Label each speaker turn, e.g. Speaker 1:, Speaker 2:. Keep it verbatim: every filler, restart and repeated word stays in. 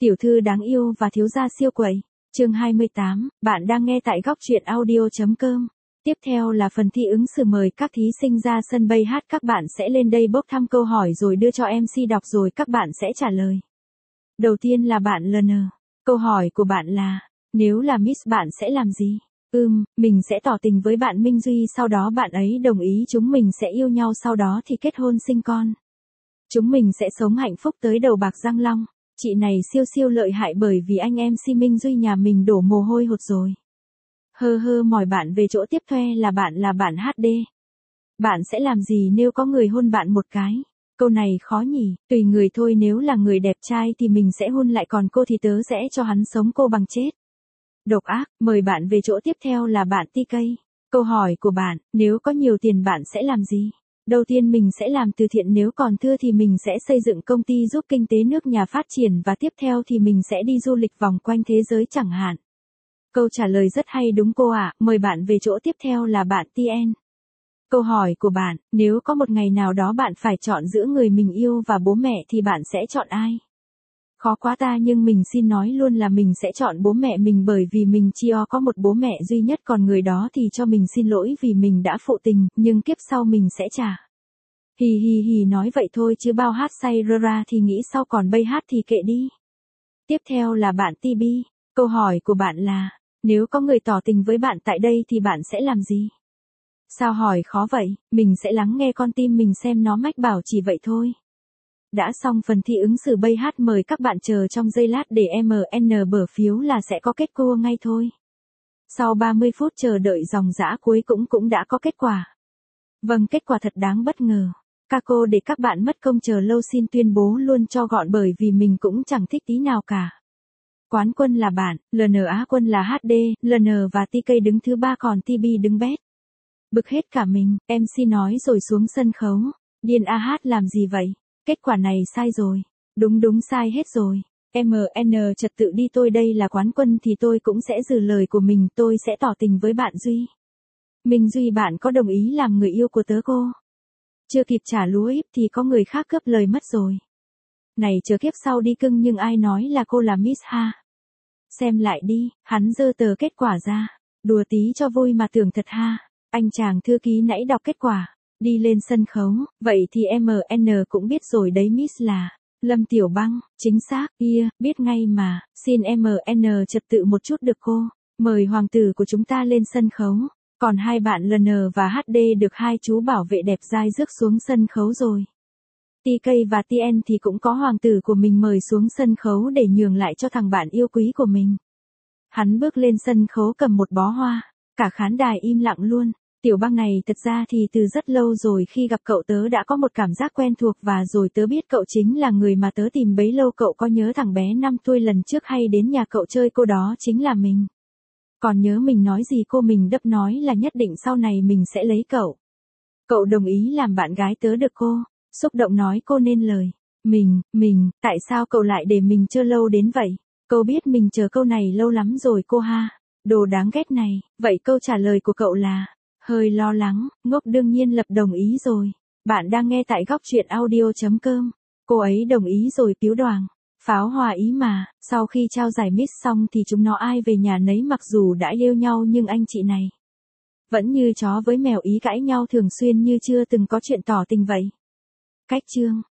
Speaker 1: Tiểu thư đáng yêu và thiếu gia siêu quậy. Chương hai mươi tám, bạn đang nghe tại góc truyện audio chấm com. Tiếp theo là phần thi ứng xử, mời các thí sinh ra sân bay hát, các bạn sẽ lên đây bốc thăm câu hỏi rồi đưa cho em xê đọc rồi các bạn sẽ trả lời. Đầu tiên là bạn lờ en. Câu hỏi của bạn là, nếu là Miss bạn sẽ làm gì? Ừm, mình sẽ tỏ tình với bạn Minh Duy, sau đó bạn ấy đồng ý chúng mình sẽ yêu nhau, sau đó thì kết hôn sinh con. Chúng mình sẽ sống hạnh phúc tới đầu bạc răng long. Chị này siêu siêu lợi hại bởi vì anh em xê Minh Duy nhà mình đổ mồ hôi hột rồi. Hơ hơ mỏi bạn về chỗ tiếp thuê là bạn là bạn hát đê. Bạn sẽ làm gì nếu có người hôn bạn một cái? Câu này khó nhỉ, tùy người thôi, nếu là người đẹp trai thì mình sẽ hôn lại, còn cô thì tớ sẽ cho hắn sống cô bằng chết. Độc ác, mời bạn về chỗ tiếp theo là bạn tê ca. Câu hỏi của bạn, nếu có nhiều tiền bạn sẽ làm gì? Đầu tiên mình sẽ làm từ thiện, nếu còn thưa thì mình sẽ xây dựng công ty giúp kinh tế nước nhà phát triển, và tiếp theo thì mình sẽ đi du lịch vòng quanh thế giới chẳng hạn. Câu trả lời rất hay đúng cô ạ, à. Mời bạn về chỗ tiếp theo là bạn tê en. Câu hỏi của bạn, nếu có một ngày nào đó bạn phải chọn giữa người mình yêu và bố mẹ thì bạn sẽ chọn ai? Khó quá ta, nhưng mình xin nói luôn là mình sẽ chọn bố mẹ mình, bởi vì mình chỉ có một bố mẹ duy nhất, còn người đó thì cho mình xin lỗi vì mình đã phụ tình, nhưng kiếp sau mình sẽ trả. Hì hì hì, nói vậy thôi chứ bao hát say rơ ra thì nghĩ sau, còn bây hát thì kệ đi. Tiếp theo là bạn tê bê. Câu hỏi của bạn là, nếu có người tỏ tình với bạn tại đây thì bạn sẽ làm gì? Sao hỏi khó vậy, mình sẽ lắng nghe con tim mình xem nó mách bảo chỉ vậy thôi. Đã xong phần thi ứng xử bây hát, mời các bạn chờ trong giây lát để em en bở phiếu là sẽ có kết cua ngay thôi. Sau ba mươi phút chờ đợi dòng dã cuối cũng cũng đã có kết quả. Vâng, kết quả thật đáng bất ngờ. Các cô để các bạn mất công chờ lâu xin tuyên bố luôn cho gọn, bởi vì mình cũng chẳng thích tí nào cả. Quán quân là bạn, lờ en, Á quân là hát đê, lờ en và tê ca đứng thứ ba, còn tê bê đứng bét. Bực hết cả mình, em xê nói rồi xuống sân khấu. Điên a hát làm gì vậy? Kết quả này sai rồi. Đúng đúng sai hết rồi. em en trật tự đi, tôi đây là quán quân thì tôi cũng sẽ giữ lời của mình, tôi sẽ tỏ tình với bạn Duy. Minh Duy, bạn có đồng ý làm người yêu của tớ cô? Chưa kịp trả lúa íp thì có người khác cướp lời mất rồi. Này chờ kiếp sau đi cưng, nhưng ai nói là cô là Miss ha? Xem lại đi, hắn giơ tờ kết quả ra. Đùa tí cho vui mà tưởng thật ha. Anh chàng thư ký nãy đọc kết quả. Đi lên sân khấu, vậy thì em en cũng biết rồi đấy, Miss là Lâm Tiểu Băng, chính xác, yeah, biết ngay mà, xin em en trật tự một chút được cô, mời hoàng tử của chúng ta lên sân khấu, còn hai bạn lờ en và hát đê được hai chú bảo vệ đẹp dai rước xuống sân khấu rồi. tê ca và tê en thì cũng có hoàng tử của mình mời xuống sân khấu để nhường lại cho thằng bạn yêu quý của mình. Hắn bước lên sân khấu cầm một bó hoa, cả khán đài im lặng luôn. Tiểu Băng này, thật ra thì từ rất lâu rồi khi gặp cậu tớ đã có một cảm giác quen thuộc, và rồi tớ biết cậu chính là người mà tớ tìm bấy lâu. Cậu có nhớ thằng bé năm tuổi lần trước hay đến nhà cậu chơi, cô đó chính là mình. Còn nhớ mình nói gì cô? Mình đấp nói là nhất định sau này mình sẽ lấy cậu. Cậu đồng ý làm bạn gái tớ được cô? Xúc động nói cô nên lời. Mình, mình, tại sao cậu lại để mình chờ lâu đến vậy? Cô biết mình chờ câu này lâu lắm rồi cô ha. Đồ đáng ghét này, vậy câu trả lời của cậu là... Hơi lo lắng, ngốc đương nhiên lập đồng ý rồi. Bạn đang nghe tại góc truyện audio chấm com. Cô ấy đồng ý rồi Piếu Đoàng. Pháo hòa ý mà, sau khi trao giải Miss xong thì chúng nó ai về nhà nấy, mặc dù đã yêu nhau nhưng anh chị này vẫn như chó với mèo, ý cãi nhau thường xuyên như chưa từng có chuyện tỏ tình vậy. Cách chương